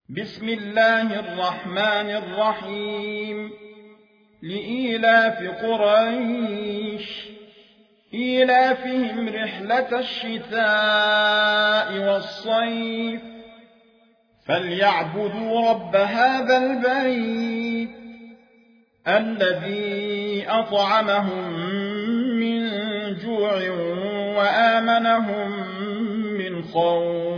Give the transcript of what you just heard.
بسم الله الرحمن الرحيم لإيلاف قريش إيلافهم رحلة الشتاء والصيف فليعبدوا رب هذا البيت الذي أطعمهم من جوع وآمنهم من خوف